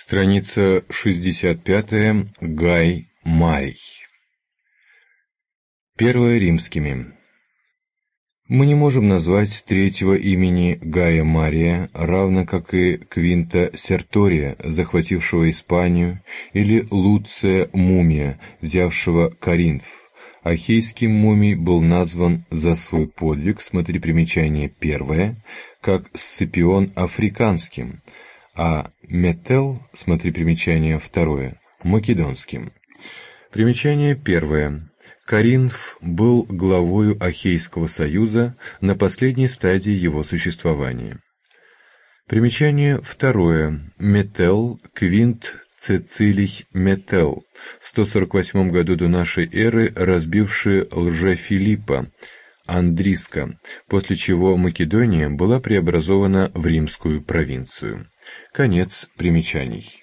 Страница 65. Гай Марий. Первое римскими. Мы не можем назвать третьего имени Гая Мария, равно как и Квинта Сертория, захватившего Испанию, или Луция Мумия, взявшего Коринф. Ахейский Мумий был назван за свой подвиг, смотри примечание первое, как Сципион Африканским, а Метел, смотри примечание второе, Македонским. Примечание первое. Коринф был главою Ахейского союза на последней стадии его существования. Примечание второе. Метел, Квинт Цицилий Метел, в 148 году до нашей эры разбивший Лжефилиппа Андриска, после чего Македония была преобразована в римскую провинцию. Конец примечаний.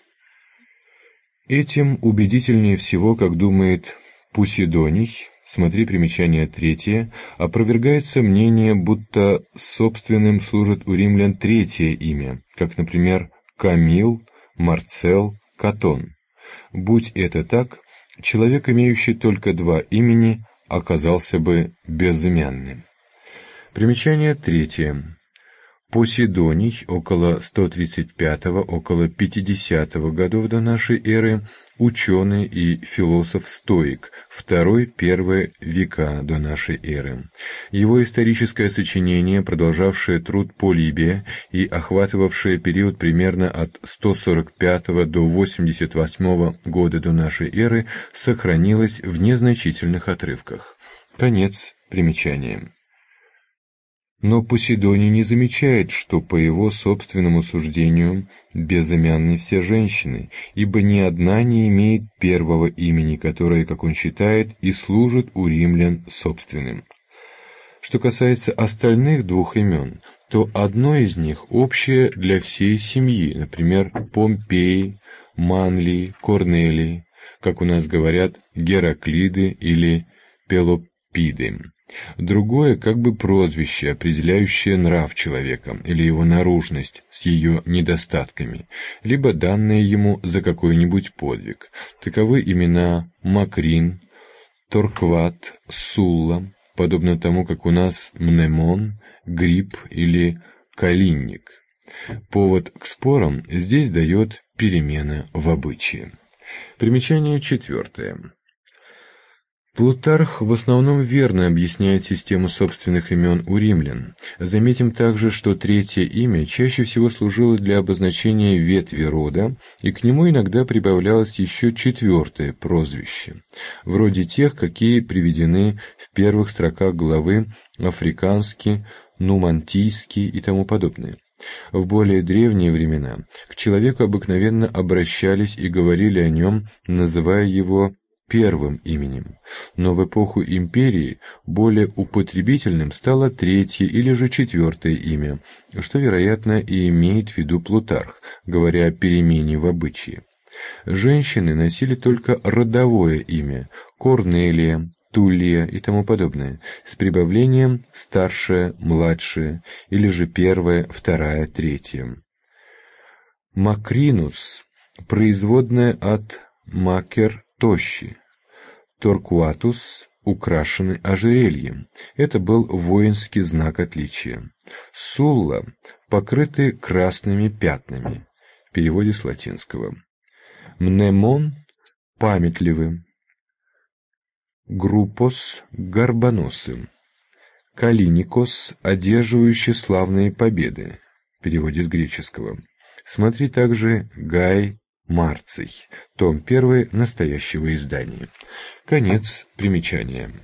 Этим убедительнее всего, как думает Пусидоний, смотри примечание третье, опровергается мнение, будто собственным служит у римлян третье имя, как, например, Камил, Марцел, Катон. Будь это так, человек, имеющий только два имени, оказался бы безымянным. Примечание третье. Посидоний около 135-го, около 50-го годов до нашей эры, ученый и философ-стоик, второй-первый века до нашей эры. Его историческое сочинение, продолжавшее труд Полибия и охватывавшее период примерно от 145 до 88 года до нашей эры, сохранилось в незначительных отрывках. Конец примечания. Но Посидоний не замечает, что, по его собственному суждению, безымянны все женщины, ибо ни одна не имеет первого имени, которое, как он считает, и служит у римлян собственным. Что касается остальных двух имен, то одно из них общее для всей семьи, например, Помпеи, Манлии, Корнелии, как у нас говорят, Гераклиды или Пелопиды. Другое как бы прозвище, определяющее нрав человека или его наружность с ее недостатками, либо данное ему за какой-нибудь подвиг. Таковы имена Макрин, Торкват, Сулла, подобно тому, как у нас Мнемон, Гриб или Калинник. Повод к спорам здесь дает перемена в обычае. Примечание четвертое. Плутарх в основном верно объясняет систему собственных имен у римлян. Заметим также, что третье имя чаще всего служило для обозначения ветви рода, и к нему иногда прибавлялось еще четвертое прозвище, вроде тех, какие приведены в первых строках главы «Африканский», «Нумантийский» и тому подобное. В более древние времена к человеку обыкновенно обращались и говорили о нем, называя его первым именем, но в эпоху империи более употребительным стало третье или же четвертое имя, что, вероятно, и имеет в виду Плутарх, говоря о перемене в обычае. Женщины носили только родовое имя – Корнелия, Туллия и тому подобное, с прибавлением старшая, младшая, или же первая, вторая, третья. Макринус – производная от макер – тощий. Торкуатус – украшенный ожерельем. Это был воинский знак отличия. Сулла – покрытый красными пятнами. В переводе с латинского. Мнемон – памятливый. Группос – горбоносым. Калиникос – одерживающий славные победы. В переводе с греческого. Смотри также Гай Марций, том 1 настоящего издания. Конец примечания.